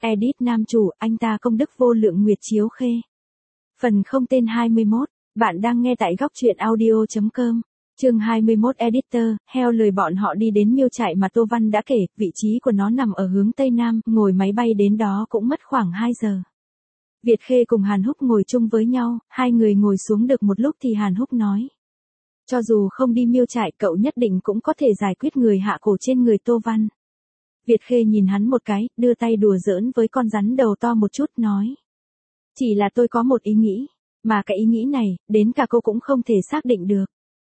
Edit nam chủ, anh ta công đức vô lượng Nguyệt Chiếu Khê. Phần không tên 21, bạn đang nghe tại góc truyện audio.com. Chương 21 Editor, theo lời bọn họ đi đến miêu trại mà Tô Văn đã kể, vị trí của nó nằm ở hướng Tây Nam, ngồi máy bay đến đó cũng mất khoảng 2 giờ. Việt Khê cùng Hàn Húc ngồi chung với nhau, hai người ngồi xuống được một lúc thì Hàn Húc nói. Cho dù không đi miêu trại cậu nhất định cũng có thể giải quyết người hạ cổ trên người Tô Văn. Việt Khê nhìn hắn một cái, đưa tay đùa giỡn với con rắn đầu to một chút nói. Chỉ là tôi có một ý nghĩ, mà cái ý nghĩ này, đến cả cô cũng không thể xác định được.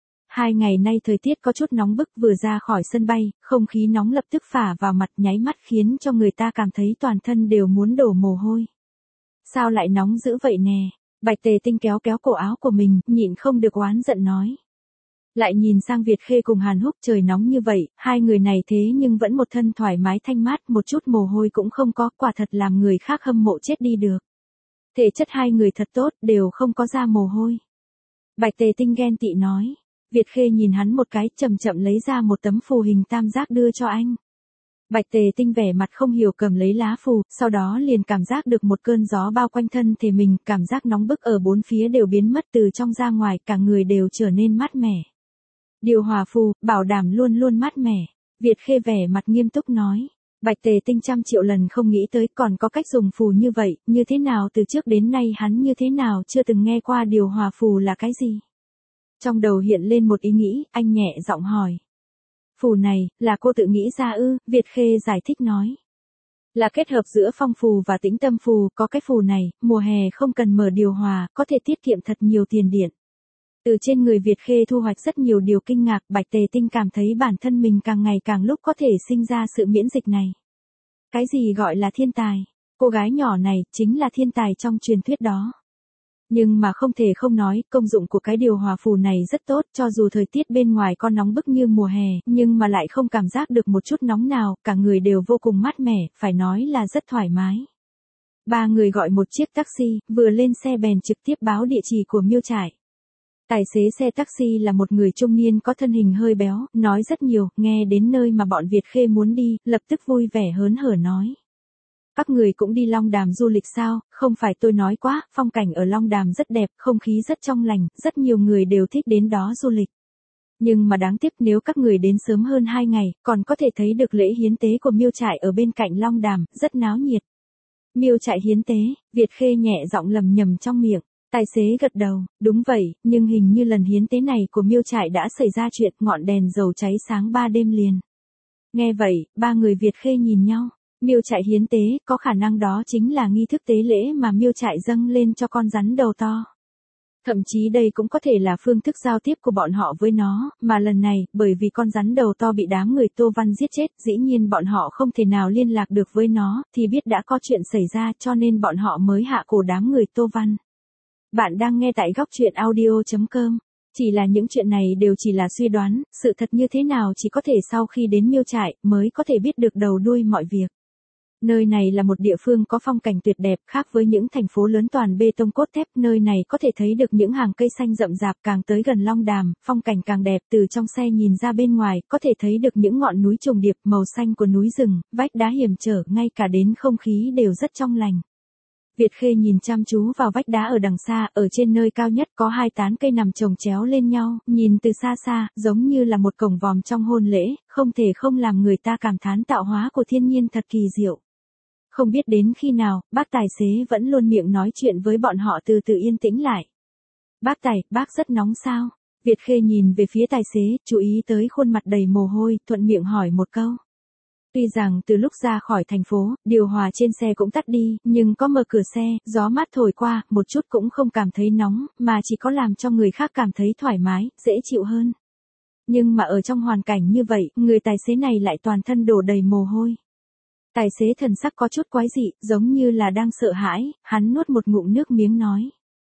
2 ngày nay thời tiết có chút nóng bức, vừa ra khỏi sân bay, không khí nóng lập tức phả vào mặt nháy mắt khiến cho người ta cảm thấy toàn thân đều muốn đổ mồ hôi. Sao lại nóng dữ vậy nè? Bạch Tề Tinh kéo kéo cổ áo của mình, nhịn không được oán giận nói. Lại nhìn sang Việt Khê cùng Hàn Húc, trời nóng như vậy, hai người này thế nhưng vẫn một thân thoải mái thanh mát, một chút mồ hôi cũng không có, quả thật làm người khác hâm mộ chết đi được. Thể chất hai người thật tốt, đều không có ra mồ hôi. Bạch Tề Tinh ghen tị nói. Việt Khê nhìn hắn một cái, chậm chậm lấy ra một tấm phù hình tam giác đưa cho anh. Bạch Tề Tinh vẻ mặt không hiểu cầm lấy lá phù, sau đó liền cảm giác được một cơn gió bao quanh thân thể mình, cảm giác nóng bức ở bốn phía đều biến mất, từ trong ra ngoài, cả người đều trở nên mát mẻ. Điều hòa phù, bảo đảm luôn luôn mát mẻ. Việt Khê vẻ mặt nghiêm túc nói. Bạch Tề Tinh 100 triệu lần không nghĩ tới còn có cách dùng phù như vậy, như thế nào từ trước đến nay hắn như thế nào chưa từng nghe qua điều hòa phù là cái gì. Trong đầu hiện lên một ý nghĩ, anh nhẹ giọng hỏi. Phù này, là cô tự nghĩ ra ư? Việt Khê giải thích nói. Là kết hợp giữa phong phù và tĩnh tâm phù, có cái phù này, mùa hè không cần mở điều hòa, có thể tiết kiệm thật nhiều tiền điện. Từ trên người Việt Khê thu hoạch rất nhiều điều kinh ngạc, Bạch Tề Tinh cảm thấy bản thân mình càng ngày càng lúc có thể sinh ra sự miễn dịch này. Cái gì gọi là thiên tài? Cô gái nhỏ này, chính là thiên tài trong truyền thuyết đó. Nhưng mà không thể không nói, công dụng của cái điều hòa phù này rất tốt, cho dù thời tiết bên ngoài có nóng bức như mùa hè, nhưng mà lại không cảm giác được một chút nóng nào, cả người đều vô cùng mát mẻ, phải nói là rất thoải mái. Ba người gọi một chiếc taxi, vừa lên xe bèn trực tiếp báo địa chỉ của miêu trại. Tài xế xe taxi là một người trung niên có thân hình hơi béo, nói rất nhiều, nghe đến nơi mà bọn Việt Khê muốn đi, lập tức vui vẻ hớn hở nói. Các người cũng đi Long Đàm du lịch sao? Không phải tôi nói quá, phong cảnh ở Long Đàm rất đẹp, không khí rất trong lành, rất nhiều người đều thích đến đó du lịch. Nhưng mà đáng tiếc nếu các người đến sớm hơn 2 ngày, còn có thể thấy được lễ hiến tế của miêu trại ở bên cạnh Long Đàm, rất náo nhiệt. Miêu trại hiến tế, Việt Khê nhẹ giọng lầm nhầm trong miệng. Tài xế gật đầu, đúng vậy, nhưng hình như lần hiến tế này của miêu trại đã xảy ra chuyện ngọn đèn dầu cháy sáng 3 đêm liền. Nghe vậy, ba người Việt Khê nhìn nhau. Miêu trại hiến tế, có khả năng đó chính là nghi thức tế lễ mà miêu trại dâng lên cho con rắn đầu to. Thậm chí đây cũng có thể là phương thức giao tiếp của bọn họ với nó, mà lần này, bởi vì con rắn đầu to bị đám người Tô Văn giết chết, dĩ nhiên bọn họ không thể nào liên lạc được với nó, thì biết đã có chuyện xảy ra cho nên bọn họ mới hạ cổ đám người Tô Văn. Bạn đang nghe tại góc truyện audio.com. Chỉ là những chuyện này đều chỉ là suy đoán, sự thật như thế nào chỉ có thể sau khi đến miêu trại mới có thể biết được đầu đuôi mọi việc. Nơi này là một địa phương có phong cảnh tuyệt đẹp, khác với những thành phố lớn toàn bê tông cốt thép, nơi này có thể thấy được những hàng cây xanh rậm rạp, càng tới gần Long Đàm, phong cảnh càng đẹp, từ trong xe nhìn ra bên ngoài, có thể thấy được những ngọn núi trùng điệp, màu xanh của núi rừng, vách đá hiểm trở, ngay cả đến không khí đều rất trong lành. Việt Khê nhìn chăm chú vào vách đá ở đằng xa, ở trên nơi cao nhất có 2 tán cây nằm chồng chéo lên nhau, nhìn từ xa xa, giống như là một cổng vòm trong hôn lễ, không thể không làm người ta cảm thán tạo hóa của thiên nhiên thật kỳ diệu. Không biết đến khi nào, bác tài xế vẫn luôn miệng nói chuyện với bọn họ từ từ yên tĩnh lại. Bác rất nóng sao? Việt Khê nhìn về phía tài xế, chú ý tới khuôn mặt đầy mồ hôi, thuận miệng hỏi một câu. Tuy rằng từ lúc ra khỏi thành phố, điều hòa trên xe cũng tắt đi, nhưng có mở cửa xe, gió mát thổi qua, một chút cũng không cảm thấy nóng, mà chỉ có làm cho người khác cảm thấy thoải mái, dễ chịu hơn. Nhưng mà ở trong hoàn cảnh như vậy, người tài xế này lại toàn thân đổ đầy mồ hôi. Tài xế thần sắc có chút quái dị, giống như là đang sợ hãi, hắn nuốt một ngụm nước miếng nói.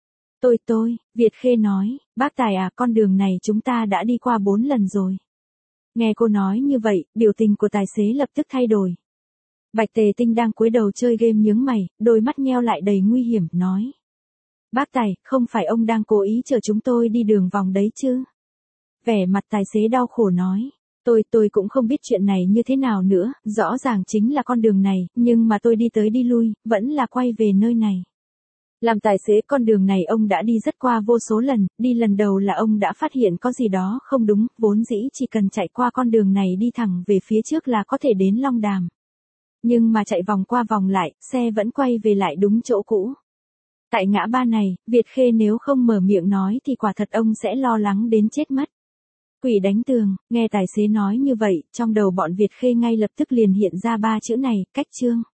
Việt Khê nói, bác tài à, con đường này chúng ta đã đi qua 4 lần rồi. Nghe cô nói như vậy, biểu tình của tài xế lập tức thay đổi. Bạch Tề Tinh đang cúi đầu chơi game nhướng mày, đôi mắt nheo lại đầy nguy hiểm, nói. Bác tài, không phải ông đang cố ý chở chúng tôi đi đường vòng đấy chứ? Vẻ mặt tài xế đau khổ nói. Tôi cũng không biết chuyện này như thế nào nữa, rõ ràng chính là con đường này, nhưng mà tôi đi tới đi lui, vẫn là quay về nơi này. Làm tài xế con đường này ông đã đi rất qua vô số lần, đi lần đầu là ông đã phát hiện có gì đó không đúng, vốn dĩ chỉ cần chạy qua con đường này đi thẳng về phía trước là có thể đến Long Đàm. Nhưng mà chạy vòng qua vòng lại, xe vẫn quay về lại đúng chỗ cũ. Tại ngã ba này, Việt Khê nếu không mở miệng nói thì quả thật ông sẽ lo lắng đến chết mất. Quỷ đánh tường, nghe tài xế nói như vậy, trong đầu bọn Việt Khê ngay lập tức liền hiện ra ba chữ này, cách chương.